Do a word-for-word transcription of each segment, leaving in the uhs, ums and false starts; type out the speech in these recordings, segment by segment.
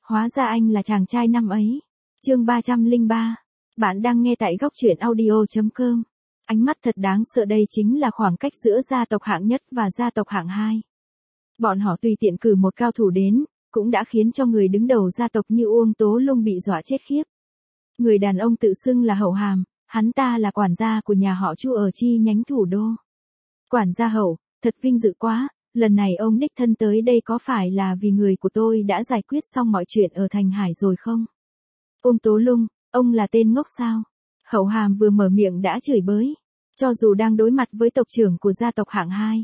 Hóa ra anh là chàng trai năm ấy. Chương ba trăm lẻ ba. Bạn đang nghe tại góc truyện audio chấm com. Ánh mắt thật đáng sợ, đây chính là khoảng cách giữa gia tộc hạng nhất và gia tộc hạng hai. Bọn họ tùy tiện cử một cao thủ đến, cũng đã khiến cho người đứng đầu gia tộc như Uông Tố Lung bị dọa chết khiếp. Người đàn ông tự xưng là Hậu Hàm, hắn ta là quản gia của nhà họ Chu ở chi nhánh thủ đô. Quản gia Hậu, thật vinh dự quá, lần này ông đích thân tới đây có phải là vì người của tôi đã giải quyết xong mọi chuyện ở Thành Hải rồi không? Uông Tố Lung, ông là tên ngốc sao? Hậu Hàm vừa mở miệng đã chửi bới. Cho dù đang đối mặt với tộc trưởng của gia tộc hạng hai,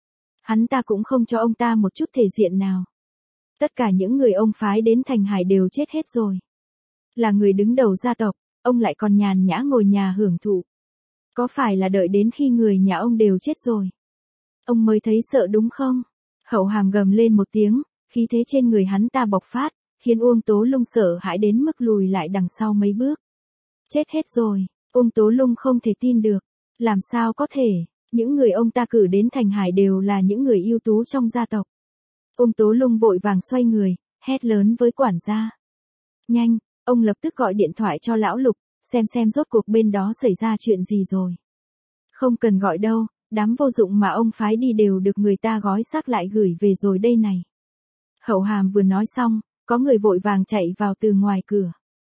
hắn ta cũng không cho ông ta một chút thể diện nào. Tất cả những người ông phái đến Thành Hải đều chết hết rồi. Là người đứng đầu gia tộc, ông lại còn nhàn nhã ngồi nhà hưởng thụ. Có phải là đợi đến khi người nhà ông đều chết rồi, ông mới thấy sợ đúng không? Hậu Hàm gầm lên một tiếng, khí thế trên người hắn ta bộc phát, khiến Uông Tố Lung sợ hãi đến mức lùi lại đằng sau mấy bước. Chết hết rồi, Uông Tố Lung không thể tin được. Làm sao có thể, những người ông ta cử đến Thành Hải đều là những người ưu tú trong gia tộc. Uông Tố Lung vội vàng xoay người, hét lớn với quản gia. Nhanh, ông lập tức gọi điện thoại cho lão Lục, xem xem rốt cuộc bên đó xảy ra chuyện gì rồi. Không cần gọi đâu, đám vô dụng mà ông phái đi đều được người ta gói xác lại gửi về rồi đây này. Hậu Hàm vừa nói xong, có người vội vàng chạy vào từ ngoài cửa.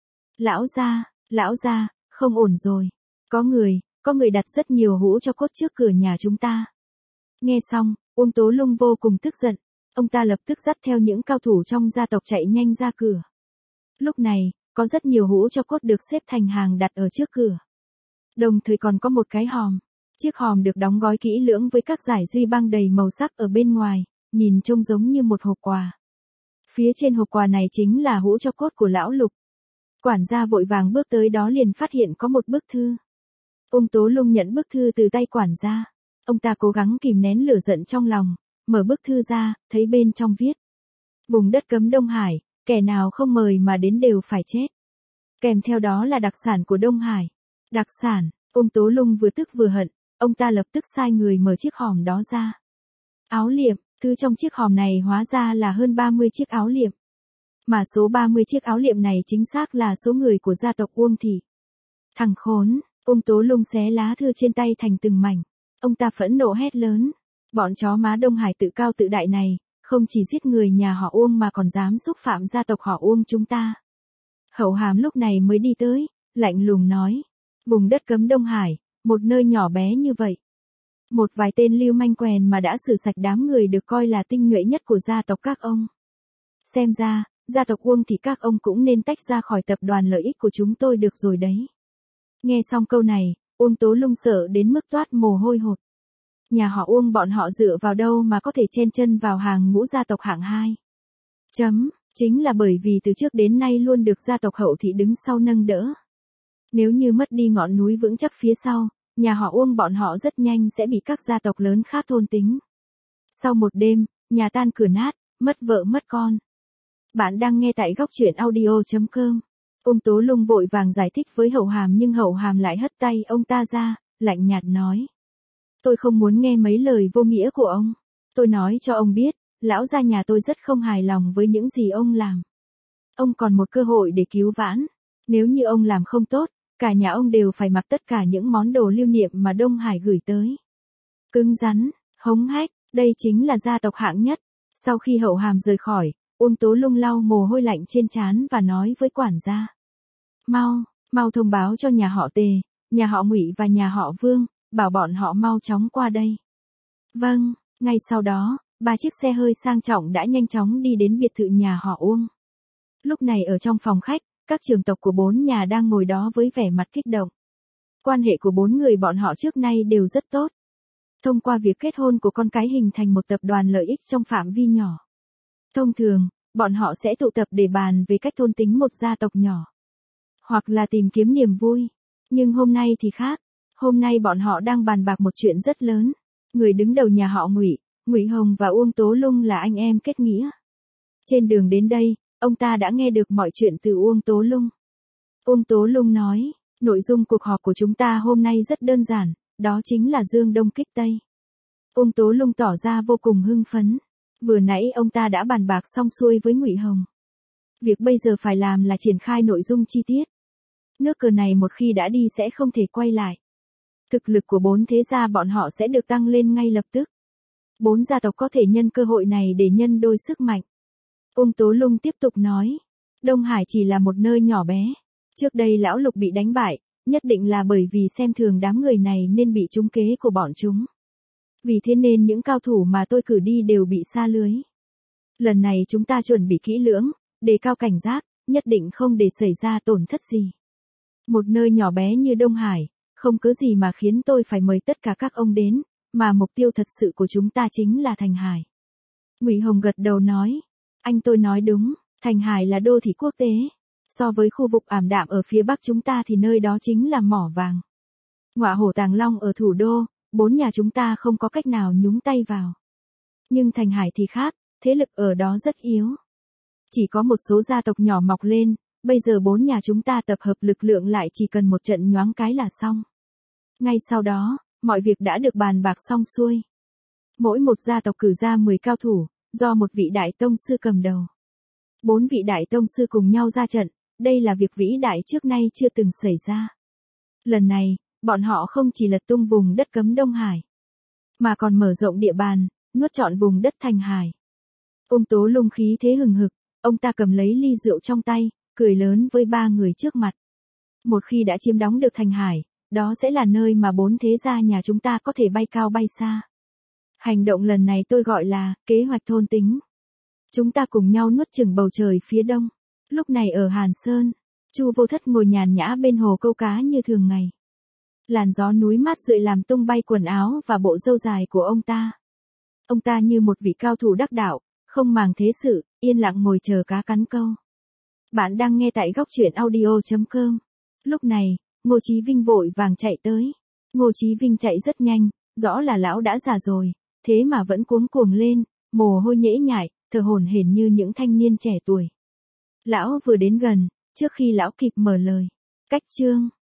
Lão gia, lão gia, không ổn rồi. Có người, có người đặt rất nhiều hũ cho cốt trước cửa nhà chúng ta. Nghe xong, Uông Tố Lung vô cùng tức giận. Ông ta lập tức dắt theo những cao thủ trong gia tộc chạy nhanh ra cửa. Lúc này, có rất nhiều hũ cho cốt được xếp thành hàng đặt ở trước cửa. Đồng thời còn có một cái hòm. Chiếc hòm được đóng gói kỹ lưỡng với các dải duy băng đầy màu sắc ở bên ngoài, nhìn trông giống như một hộp quà. Phía trên hộp quà này chính là hũ cho cốt của lão Lục. Quản gia vội vàng bước tới đó liền phát hiện có một bức thư. Uông Tố Lung nhận bức thư từ tay quản gia. Ông ta cố gắng kìm nén lửa giận trong lòng, mở bức thư ra, thấy bên trong viết. Vùng đất cấm Đông Hải, kẻ nào không mời mà đến đều phải chết. Kèm theo đó là đặc sản của Đông Hải. Đặc sản, Uông Tố Lung vừa tức vừa hận, ông ta lập tức sai người mở chiếc hòm đó ra. Áo liệm, thứ trong chiếc hòm này hóa ra là hơn ba mươi chiếc áo liệm. Mà số ba mươi chiếc áo liệm này chính xác là số người của gia tộc Uông Thị. Thằng khốn, Uông Tố Lung xé lá thư trên tay thành từng mảnh. Ông ta phẫn nộ hét lớn. Bọn chó má Đông Hải tự cao tự đại này, không chỉ giết người nhà họ Uông mà còn dám xúc phạm gia tộc họ Uông chúng ta. Hậu Hàm lúc này mới đi tới, lạnh lùng nói. Vùng đất cấm Đông Hải, một nơi nhỏ bé như vậy. Một vài tên lưu manh quèn mà đã xử sạch đám người được coi là tinh nhuệ nhất của gia tộc các ông. Xem ra, gia tộc Uông thì các ông cũng nên tách ra khỏi tập đoàn lợi ích của chúng tôi được rồi đấy. Nghe xong câu này, Uông Tố Lung sợ đến mức toát mồ hôi hột. Nhà họ Uông bọn họ dựa vào đâu mà có thể chen chân vào hàng ngũ gia tộc hạng hai. Chấm, chính là bởi vì từ trước đến nay luôn được gia tộc Hậu Thị đứng sau nâng đỡ. Nếu như mất đi ngọn núi vững chắc phía sau, nhà họ Uông bọn họ rất nhanh sẽ bị các gia tộc lớn khác thôn tính. Sau một đêm, nhà tan cửa nát, mất vợ mất con. Bạn đang nghe tại góc truyện audio chấm com. Uông Tố Lung vội vàng giải thích với Hậu Hàm nhưng Hậu Hàm lại hất tay ông ta ra, lạnh nhạt nói. Tôi không muốn nghe mấy lời vô nghĩa của ông. Tôi nói cho ông biết, lão gia nhà tôi rất không hài lòng với những gì ông làm. Ông còn một cơ hội để cứu vãn. Nếu như ông làm không tốt, cả nhà ông đều phải mặc tất cả những món đồ lưu niệm mà Đông Hải gửi tới. Cứng rắn, hống hách, đây chính là gia tộc hạng nhất. Sau khi Hậu Hàm rời khỏi, Uông Tố Lung lau mồ hôi lạnh trên trán và nói với quản gia. Mau, mau thông báo cho nhà họ Tề, nhà họ Ngụy và nhà họ Vương, bảo bọn họ mau chóng qua đây. Vâng, ngay sau đó, ba chiếc xe hơi sang trọng đã nhanh chóng đi đến biệt thự nhà họ Uông. Lúc này ở trong phòng khách, các trưởng tộc của bốn nhà đang ngồi đó với vẻ mặt kích động. Quan hệ của bốn người bọn họ trước nay đều rất tốt. Thông qua việc kết hôn của con cái hình thành một tập đoàn lợi ích trong phạm vi nhỏ. Thông thường, bọn họ sẽ tụ tập để bàn về cách thôn tính một gia tộc nhỏ. Hoặc là tìm kiếm niềm vui. Nhưng hôm nay thì khác. Hôm nay bọn họ đang bàn bạc một chuyện rất lớn. Người đứng đầu nhà họ Ngụy, Ngụy Hồng và Uông Tố Lung là anh em kết nghĩa. Trên đường đến đây, ông ta đã nghe được mọi chuyện từ Uông Tố Lung. Uông Tố Lung nói, nội dung cuộc họp của chúng ta hôm nay rất đơn giản, đó chính là Dương Đông kích Tây. Uông Tố Lung tỏ ra vô cùng hưng phấn. Vừa nãy ông ta đã bàn bạc xong xuôi với Ngụy Hồng. Việc bây giờ phải làm là triển khai nội dung chi tiết. Nước cờ này một khi đã đi sẽ không thể quay lại. Thực lực của bốn thế gia bọn họ sẽ được tăng lên ngay lập tức. Bốn gia tộc có thể nhân cơ hội này để nhân đôi sức mạnh. Ung Tố Lung tiếp tục nói. Đông Hải chỉ là một nơi nhỏ bé. Trước đây lão Lục bị đánh bại, nhất định là bởi vì xem thường đám người này nên bị trúng kế của bọn chúng. Vì thế nên những cao thủ mà tôi cử đi đều bị sa lưới. Lần này chúng ta chuẩn bị kỹ lưỡng, đề cao cảnh giác, nhất định không để xảy ra tổn thất gì. Một nơi nhỏ bé như Đông Hải, không có gì mà khiến tôi phải mời tất cả các ông đến, mà mục tiêu thật sự của chúng ta chính là Thành Hải. Ngụy Hồng gật đầu nói, anh tôi nói đúng, Thành Hải là đô thị quốc tế. So với khu vực ảm đạm ở phía bắc chúng ta thì nơi đó chính là mỏ vàng. Ngọa Hổ Tàng Long ở thủ đô, bốn nhà chúng ta không có cách nào nhúng tay vào. Nhưng Thành Hải thì khác, thế lực ở đó rất yếu. Chỉ có một số gia tộc nhỏ mọc lên, bây giờ bốn nhà chúng ta tập hợp lực lượng lại chỉ cần một trận nhoáng cái là xong. Ngay sau đó, mọi việc đã được bàn bạc xong xuôi. Mỗi một gia tộc cử ra mười cao thủ, do một vị đại tông sư cầm đầu. Bốn vị đại tông sư cùng nhau ra trận, đây là việc vĩ đại trước nay chưa từng xảy ra. Lần này, bọn họ không chỉ lật tung vùng đất cấm Đông Hải, mà còn mở rộng địa bàn, nuốt trọn vùng đất Thành Hải. Ung Tố Lung khí thế hừng hực, ông ta cầm lấy ly rượu trong tay, cười lớn với ba người trước mặt. Một khi đã chiếm đóng được Thành Hải, đó sẽ là nơi mà bốn thế gia nhà chúng ta có thể bay cao bay xa. Hành động lần này tôi gọi là kế hoạch thôn tính. Chúng ta cùng nhau nuốt chửng bầu trời phía đông. Lúc này ở Hàn Sơn, Chu Vô Thất ngồi nhàn nhã bên hồ câu cá như thường ngày. Làn gió núi mát rượi làm tung bay quần áo và bộ râu dài của ông ta. Ông ta như một vị cao thủ đắc đạo, không màng thế sự, yên lặng ngồi chờ cá cắn câu. Bạn đang nghe tại góc truyện audio chấm com. Lúc này, Ngô Chí Vinh vội vàng chạy tới. Ngô Chí Vinh chạy rất nhanh, rõ là lão đã già rồi, thế mà vẫn cuống cuồng lên, mồ hôi nhễ nhại, thở hổn hển như những thanh niên trẻ tuổi. Lão vừa đến gần, trước khi lão kịp mở lời. Cách chương